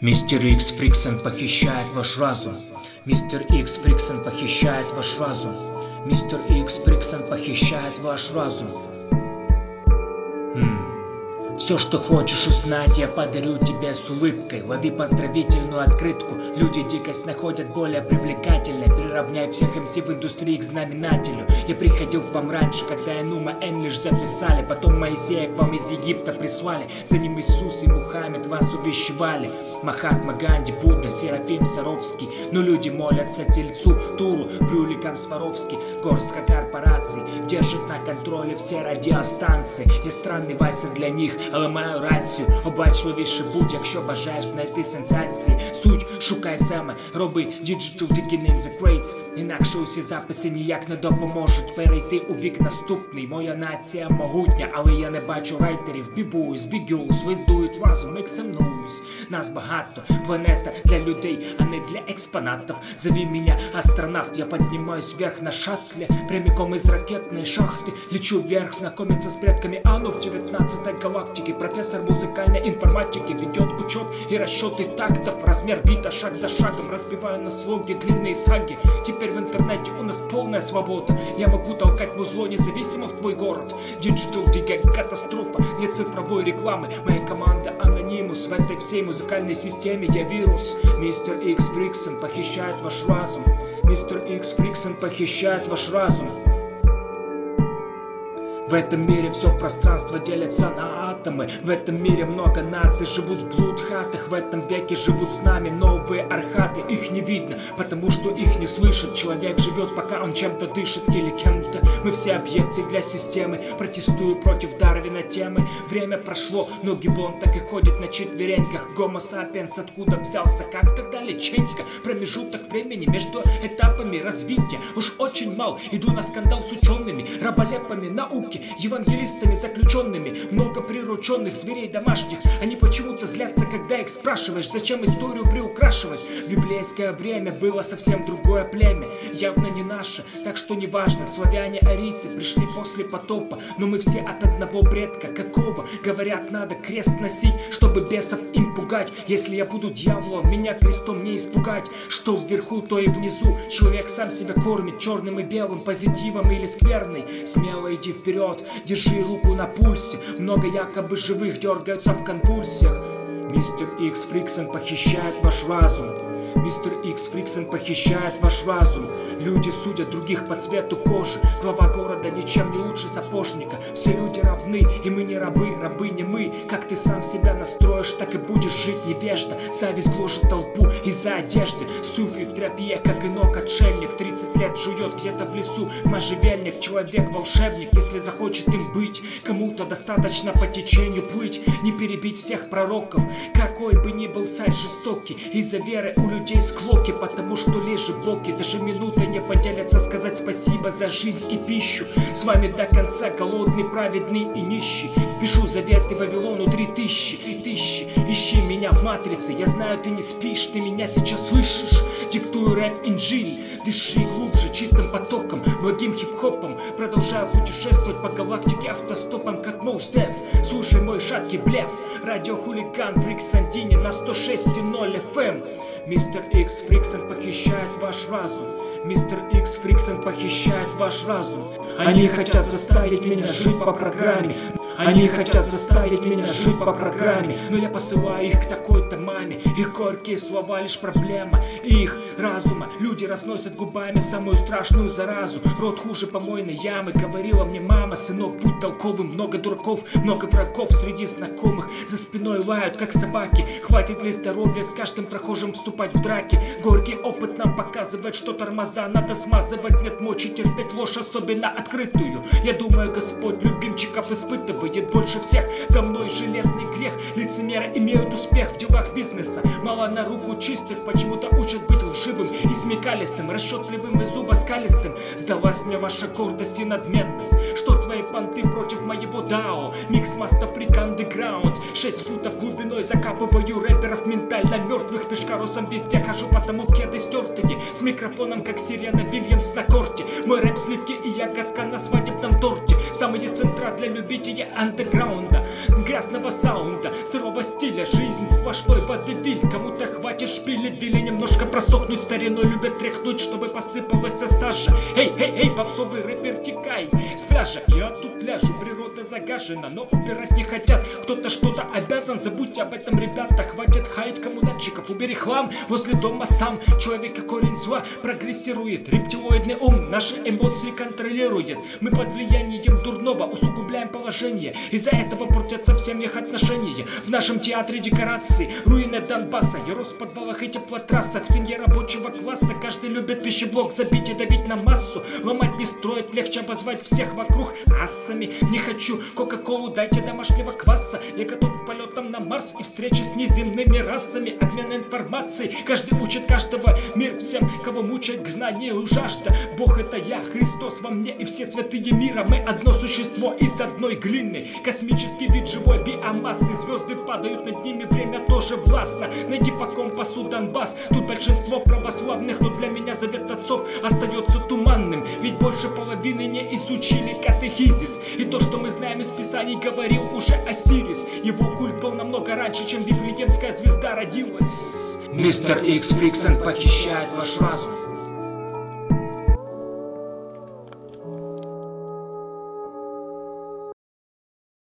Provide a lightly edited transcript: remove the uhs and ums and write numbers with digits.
Мистер Икс Фриксон похищает ваш разум. Мистер Икс Фриксон похищает ваш разум. Мистер Икс Фриксон похищает ваш разум. Все, что хочешь узнать, я подарю тебе с улыбкой. Лови поздравительную открытку. Люди дикость находят более привлекательной. Приравняй всех МС в индустрии к знаменателю. Я приходил к вам раньше, когда Энума Эн лишь записали. Потом Моисея к вам из Египта прислали. За ним Иисус и Мухаммед вас увещевали. Махатма Ганди, Будда, Серафим Саровский. Но люди молятся Тельцу, Туру, Брюликам Сваровски. Горстка корпораций держит на контроле все радіостанції. Я странний Вася для них, але маю рацію. Обачливіше будь, якщо бажаєш знайти сенсації. Суть, шукай саме, роби digital digging in the crates. Інакше усі записи ніяк не допоможуть перейти у вік наступний. Моя нація могутня, але я не бачу райтерів. Бібуюсь, бігюс, видують разом, make some noise. Нас багато, планета для людей, а не для експонатів. Зови меня астронавт, я поднимаюсь вверх на шаттле. Прямиком из ракетной шахты лечу вверх, знакомиться с предками Ану в 19-й галактике. Профессор музыкальной информатики ведет учет и расчеты тактов. Размер бита шаг за шагом, разбиваю на слоги длинные саги. Теперь в интернете у нас полная свобода. Я могу толкать музло независимо в твой город. Digital Digga катастрофа для цифровой рекламы. Моя команда Анонимус, в этой всей музыкальной системе я вирус. Мистер Икс Фриксон похищает ваш разум. Мистер Икс Фриксон похищает ваш разум. В этом мире все пространство делится на атомы. В этом мире много наций живут в блудхатах. В этом веке живут с нами новые архаты. Их не видно, потому что их не слышат. Человек живет, пока он чем-то дышит или кем-то. Мы все объекты для системы. Протестую против Дарвина темы. Время прошло, но Гиббон так и ходит на четвереньках. Гомо сапиенс откуда взялся, как-то далеченько. Промежуток времени между этапами развития уж очень мал. Иду на скандал с учеными, раболепами науки, евангелистами заключенными. Много прирученных зверей домашних. Они почему-то злятся, когда их спрашиваешь, зачем историю приукрашивать. В библейское время было совсем другое племя, явно не наше, так что неважно. Славяне-арийцы пришли после потопа, но мы все от одного предка. Какого? Говорят, надо крест носить, чтобы бесов им пугать. Если я буду дьяволом, меня крестом не испугать. Что вверху, то и внизу. Человек сам себя кормит черным и белым, позитивом или скверной. Смело иди вперед, держи руку на пульсе. Много якобы живых дергаются в конвульсиях. Мистер Икс Фриксон похищает ваш разум. Мистер Икс Фриксон похищает ваш разум. Люди судят других по цвету кожи. Глава города ничем не лучше сапожника. Все люди равны, и мы не рабы, рабы не мы. Как ты сам себя настроишь, так и будешь жить невежда. Зависть гложет толпу из-за одежды. Суфи в тропе, как инок отшельник. 30 лет жует где-то в лесу можжевельник. Человек-волшебник, если захочет им быть. Кому-то достаточно по течению плыть. Не перебить всех пророков, какой бы ни был царь жестокий. Из-за веры у людей склоки, потому что лишь боки даже минуты не поделятся сказать спасибо за жизнь и пищу. С вами до конца голодный, праведный и нищий. Пишу заветы Вавилону 3000. Ищи меня в матрице. Я знаю, ты не спишь, ты меня сейчас слышишь. Диктую рэп инжиль. Дыши глубже, чистым потоком, благим хип-хопом. Продолжаю путешествовать по галактике автостопом, как Mos Def. Слушай мой шаткий блеф. Радиохулиган в Риксандине на 106.0 FM. Мистер Икс Фриксон похищает ваш разум. Мистер Икс Фриксон похищает ваш разум. Они хотят заставить меня жить по программе. Они хотят заставить меня жить по программе. Но я посылаю их к такой-то маме. Их горькие слова лишь проблема их разума. Люди разносят губами самую страшную заразу. Рот хуже помойной ямы. Говорила мне мама: сынок, будь толковым. Много дураков, много врагов среди знакомых. За спиной лают, как собаки. Хватит ли здоровья с каждым прохожим вступать в драки? Горький опыт нам показывает, что тормоза надо смазывать. Нет мочи терпеть ложь, особенно открытую. Я думаю, Господь любимчиков испытывает больше всех. За мной железный грех. Лицемеры имеют успех в делах бизнеса. Мало на руку чистых, почему-то учат быть лживым и смекалистым, расчетливым и зубоскалистым. Сдалась мне ваша гордость и надменность. Что твои понты против моего дао? Микс маста фрик андеграунд. 6 футов глубиной закапываю рэперов ментально мертвых. Пешкарусом везде хожу, потому кеды стертые. С микрофоном, как Сирена Вильямс на корте. Мой рэп сливки и ягодка на свадебном торте. Самые центра для любителей андеграунда, грязного саунда, сырого стиля. Жизнь сплошной водевиль. Кому-то хватит шпилить, били немножко просохнуть. Стариной любят тряхнуть, чтобы посыпалась сажа. Эй, эй, эй, попсовый рэпер, текай с пляжа. Я тут ляжу, природа загажена, но убирать не хотят. Кто-то что-то обязан, забудьте об этом, ребята. Хватит хаять коммунальщиков, убери хлам возле дома сам. Человек и корень зла прогрессирует. Рептилоидный ум наши эмоции контролирует. Мы под влиянием дурного усугубляем положение. Из-за этого портятся в семьях отношения. В нашем театре декорации руины Донбасса. Я рос в подвалах и теплотрассах. В семье рабочего класса каждый любит пищеблок забить и давить на массу. Ломать не строить, легче обозвать всех вокруг асами. Не хочу кока-колу, дайте домашнего кваса. Я готов к полетам на Марс и встречи с неземными расами. Обмен информацией, каждый учит каждого. Мир всем, кого мучает к знанию жажда. Бог это я, Христос во мне и все святые мира. Мы одно существо из одной глины. Космический вид живой биомассы. Звезды падают над ними, время тоже властно. Найди по компасу Донбасс. Тут большинство православных, но для меня завет отцов остается туманным. Ведь больше половины не изучили катехизис. И то, что мы знаем из Писаний, говорил уже Осирис. Его культ был намного раньше, чем Вифлеемская звезда родилась. Мистер Икс Фриксон похищает ваш разум.